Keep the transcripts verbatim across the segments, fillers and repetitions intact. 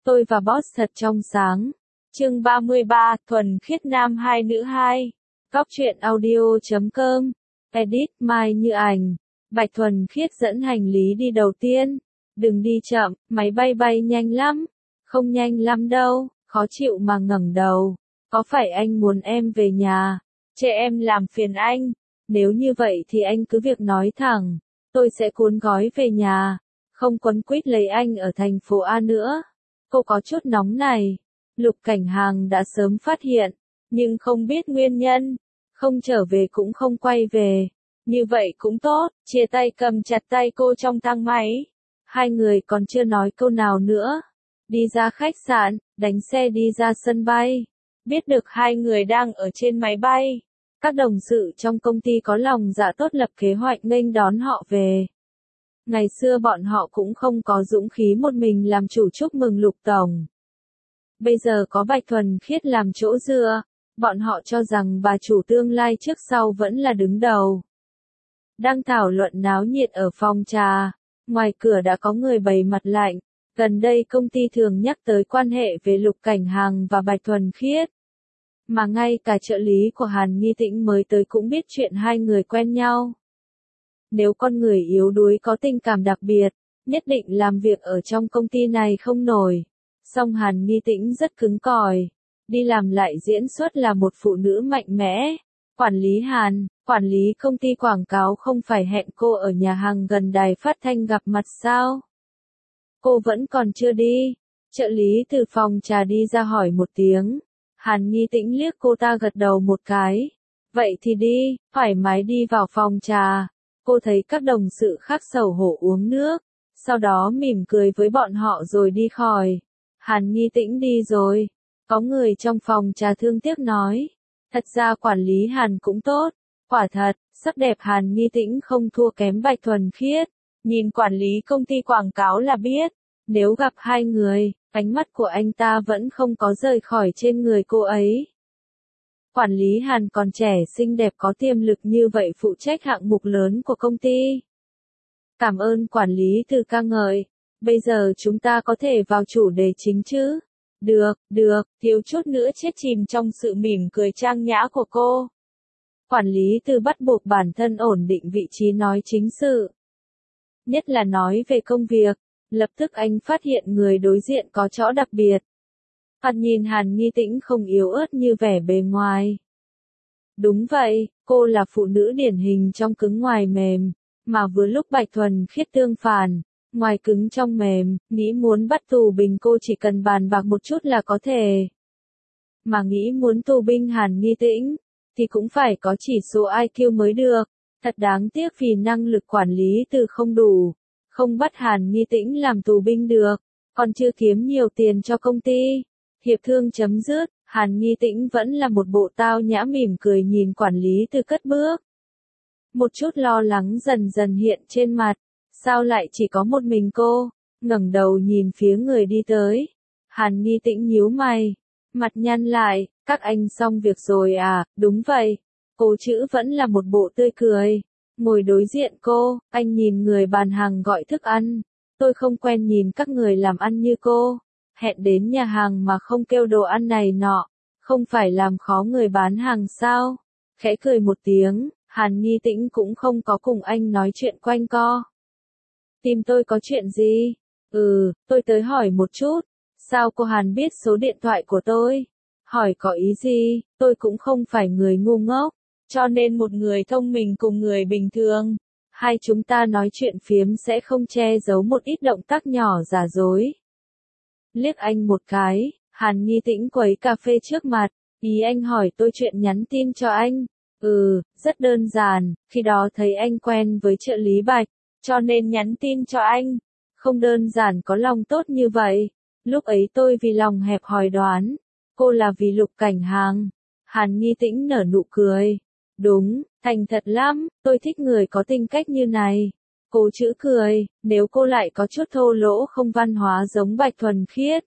Tôi và boss thật trong sáng. Chương ba mươi ba, thuần khiết nam hai nữ hai. Góc truyện audio chấm com. Edit Mai Như Ảnh. Bạch Thuần Khiết dẫn hành lý đi đầu tiên. Đừng đi chậm, máy bay bay nhanh lắm. Không nhanh lắm đâu, khó chịu mà ngẩng đầu. Có phải anh muốn em về nhà? Chê em làm phiền anh. Nếu như vậy thì anh cứ việc nói thẳng. Tôi sẽ cuốn gói về nhà. Không quấn quýt lấy anh ở thành phố A nữa. Cô có chút nóng này. Lục Cảnh Hàng đã sớm phát hiện, nhưng không biết nguyên nhân. Không trở về cũng không quay về. Như vậy cũng tốt, chia tay cầm chặt tay cô trong thang máy. Hai người còn chưa nói câu nào nữa. Đi ra khách sạn, đánh xe đi ra sân bay. Biết được hai người đang ở trên máy bay. Các đồng sự trong công ty có lòng dạ tốt lập kế hoạch nghênh đón họ về. Ngày xưa bọn họ cũng không có dũng khí một mình làm chủ chúc mừng Lục Tổng. Bây giờ có Bạch Thuần Khiết làm chỗ dựa, bọn họ cho rằng bà chủ tương lai trước sau vẫn là đứng đầu. Đang thảo luận náo nhiệt ở phòng trà, ngoài cửa đã có người bày mặt lạnh, gần đây công ty thường nhắc tới quan hệ về Lục Cảnh Hàng và Bạch Thuần Khiết. Mà ngay cả trợ lý của Hàn Nghi Tĩnh mới tới cũng biết chuyện hai người quen nhau. Nếu con người yếu đuối có tình cảm đặc biệt, nhất định làm việc ở trong công ty này không nổi. Song Hàn Nghi Tĩnh rất cứng cỏi, đi làm lại diễn xuất là một phụ nữ mạnh mẽ. Quản lý Hàn, quản lý công ty quảng cáo không phải hẹn cô ở nhà hàng gần đài phát thanh gặp mặt sao? Cô vẫn còn chưa đi. Trợ lý từ phòng trà đi ra hỏi một tiếng. Hàn Nghi Tĩnh liếc cô ta gật đầu một cái. Vậy thì đi, thoải mái đi vào phòng trà. Cô thấy các đồng sự khác xấu hổ uống nước, sau đó mỉm cười với bọn họ rồi đi khỏi. Hàn Nghi Tĩnh đi rồi. Có người trong phòng trà thương tiếc nói. Thật ra quản lý Hàn cũng tốt. Quả thật, sắc đẹp Hàn Nghi Tĩnh không thua kém Bạch Thuần Khiết. Nhìn quản lý công ty quảng cáo là biết. Nếu gặp hai người, ánh mắt của anh ta vẫn không có rời khỏi trên người cô ấy. Quản lý Hàn còn trẻ xinh đẹp có tiềm lực như vậy phụ trách hạng mục lớn của công ty. Cảm ơn quản lý từ ca ngợi. Bây giờ chúng ta có thể vào chủ đề chính chứ? Được, được, thiếu chút nữa chết chìm trong sự mỉm cười trang nhã của cô. Quản lý từ bắt buộc bản thân ổn định vị trí nói chính sự. Nhất là nói về công việc. Lập tức anh phát hiện người đối diện có chỗ đặc biệt. Hắn nhìn Hàn Nghi Tĩnh không yếu ớt như vẻ bề ngoài. Đúng vậy, cô là phụ nữ điển hình trong cứng ngoài mềm, mà vừa lúc Bạch Thuần Khiết tương phản, ngoài cứng trong mềm, nghĩ muốn bắt tù binh cô chỉ cần bàn bạc một chút là có thể. Mà nghĩ muốn tù binh Hàn Nghi Tĩnh, thì cũng phải có chỉ số i kiu mới được, thật đáng tiếc vì năng lực quản lý từ không đủ. Không bắt Hàn Nghi Tĩnh làm tù binh được, còn chưa kiếm nhiều tiền cho công ty. Hiệp thương chấm dứt, Hàn Nghi Tĩnh vẫn là một bộ tao nhã mỉm cười nhìn quản lý từ cất bước. Một chút lo lắng dần dần hiện trên mặt, sao lại chỉ có một mình cô, ngẩng đầu nhìn phía người đi tới. Hàn Nghi Tĩnh nhíu mày, mặt nhăn lại, các anh xong việc rồi à, đúng vậy. Cô chữ vẫn là một bộ tươi cười. Ngồi đối diện cô, anh nhìn người bàn hàng gọi thức ăn. Tôi không quen nhìn các người làm ăn như cô. Hẹn đến nhà hàng mà không kêu đồ ăn này nọ. Không phải làm khó người bán hàng sao? Khẽ cười một tiếng, Hàn Nghi Tĩnh cũng không có cùng anh nói chuyện quanh co. Tìm tôi có chuyện gì? Ừ, tôi tới hỏi một chút. Sao cô Hàn biết số điện thoại của tôi? Hỏi có ý gì? Tôi cũng không phải người ngu ngốc. Cho nên một người thông minh cùng người bình thường, hai chúng ta nói chuyện phiếm sẽ không che giấu một ít động tác nhỏ giả dối. Liếc anh một cái, Hàn Nghi Tĩnh quấy cà phê trước mặt, ý anh hỏi tôi chuyện nhắn tin cho anh. Ừ, rất đơn giản, khi đó thấy anh quen với trợ lý Bạch, cho nên nhắn tin cho anh. Không đơn giản có lòng tốt như vậy. Lúc ấy tôi vì lòng hẹp hòi đoán, cô là vì Lục Cảnh Hàng. Hàn Nghi Tĩnh nở nụ cười. Đúng, thành thật lắm, tôi thích người có tính cách như này. Cô chữ cười, nếu cô lại có chút thô lỗ không văn hóa giống Bạch Thuần Khiết.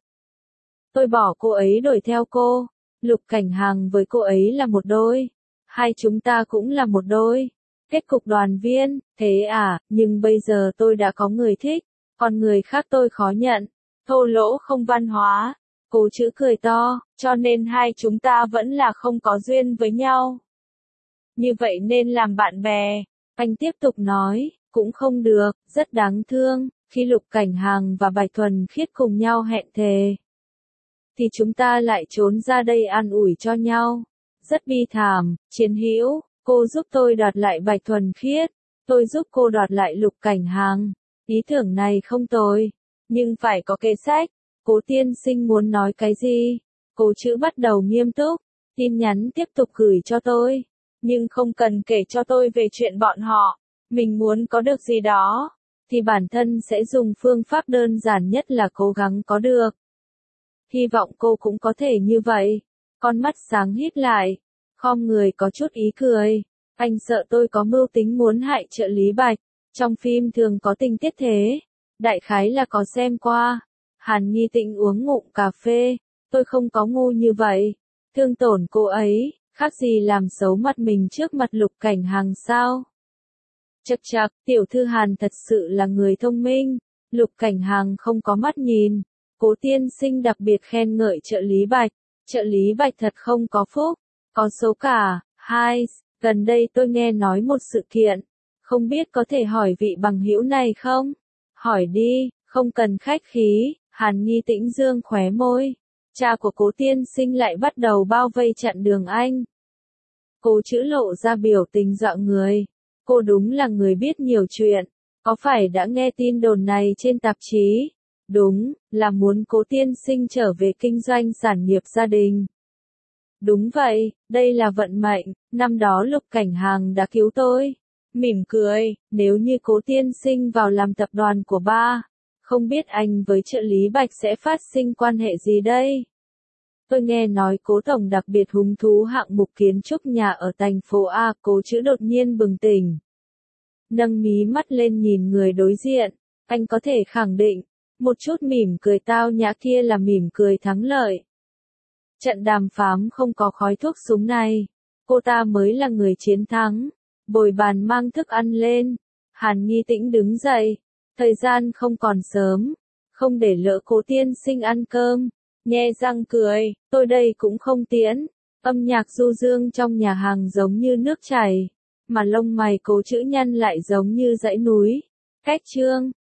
Tôi bỏ cô ấy đổi theo cô. Lục Cảnh Hàng với cô ấy là một đôi. Hai chúng ta cũng là một đôi. Kết cục đoàn viên, thế à, nhưng bây giờ tôi đã có người thích. Còn người khác tôi khó nhận. thô lỗ không văn hóa. Cố chữ cười to, cho nên hai chúng ta vẫn là không có duyên với nhau. Như vậy nên làm bạn bè. Anh tiếp tục nói, cũng không được, rất đáng thương, khi Lục Cảnh Hằng và Bạch Thuần Khiết cùng nhau hẹn thề. Thì chúng ta lại trốn ra đây an ủi cho nhau. Rất bi thảm, Chiến Hữu, cô giúp tôi đoạt lại Bạch Thuần Khiết, tôi giúp cô đoạt lại Lục Cảnh Hằng. Ý tưởng này không tồi, nhưng phải có kế sách. Cố tiên sinh muốn nói cái gì? Cố chữ bắt đầu nghiêm túc, tin nhắn tiếp tục gửi cho tôi. Nhưng không cần kể cho tôi về chuyện bọn họ. Mình muốn có được gì đó, thì bản thân sẽ dùng phương pháp đơn giản nhất là cố gắng có được. Hy vọng cô cũng có thể như vậy. Con mắt sáng híp lại, khom người có chút ý cười. Anh sợ tôi có mưu tính muốn hại trợ lý Bạch. Trong phim thường có tình tiết thế. Đại khái là có xem qua. Hàn Nghi Tĩnh uống ngụm cà phê. Tôi không có ngu như vậy. Thương tổn cô ấy, khác gì làm xấu mặt mình trước mặt Lục Cảnh Hằng sao? Chậc chậc, tiểu thư Hàn thật sự là người thông minh. Lục Cảnh Hằng không có mắt nhìn. Cố tiên sinh đặc biệt khen ngợi trợ lý Bạch. Trợ lý Bạch thật không có phúc, có số cả. Hai, gần đây tôi nghe nói một sự kiện. Không biết có thể hỏi vị bằng hữu này không? Hỏi đi, không cần khách khí. Hàn Nghi Tĩnh dương khóe môi. Cha của cố tiên sinh lại bắt đầu bao vây chặn đường anh. Cố chữ lộ ra biểu tình dọa người. Cô đúng là người biết nhiều chuyện. Có phải đã nghe tin đồn này trên tạp chí? Đúng, là muốn cố tiên sinh trở về kinh doanh sản nghiệp gia đình. Đúng vậy, đây là vận mệnh, năm đó Lục Cảnh Hằng đã cứu tôi. Mỉm cười, nếu như cố tiên sinh vào làm tập đoàn của ba, không biết anh với trợ lý Bạch sẽ phát sinh quan hệ gì đây? Tôi nghe nói cố tổng đặc biệt hứng thú hạng mục kiến trúc nhà ở thành phố A. Cố chữ đột nhiên bừng tỉnh. Nâng mí mắt lên nhìn người đối diện, anh có thể khẳng định, một chút mỉm cười tao nhã kia là mỉm cười thắng lợi. Trận đàm phán không có khói thuốc súng này, cô ta mới là người chiến thắng. Bồi bàn mang thức ăn lên, Hàn Nghi Tĩnh đứng dậy, thời gian không còn sớm, không để lỡ cố tiên sinh ăn cơm. Nhe răng cười, tôi đây cũng không tiễn. Âm nhạc du dương trong nhà hàng giống như nước chảy, mà lông mày cố chữ nhăn lại giống như dãy núi. Cách chương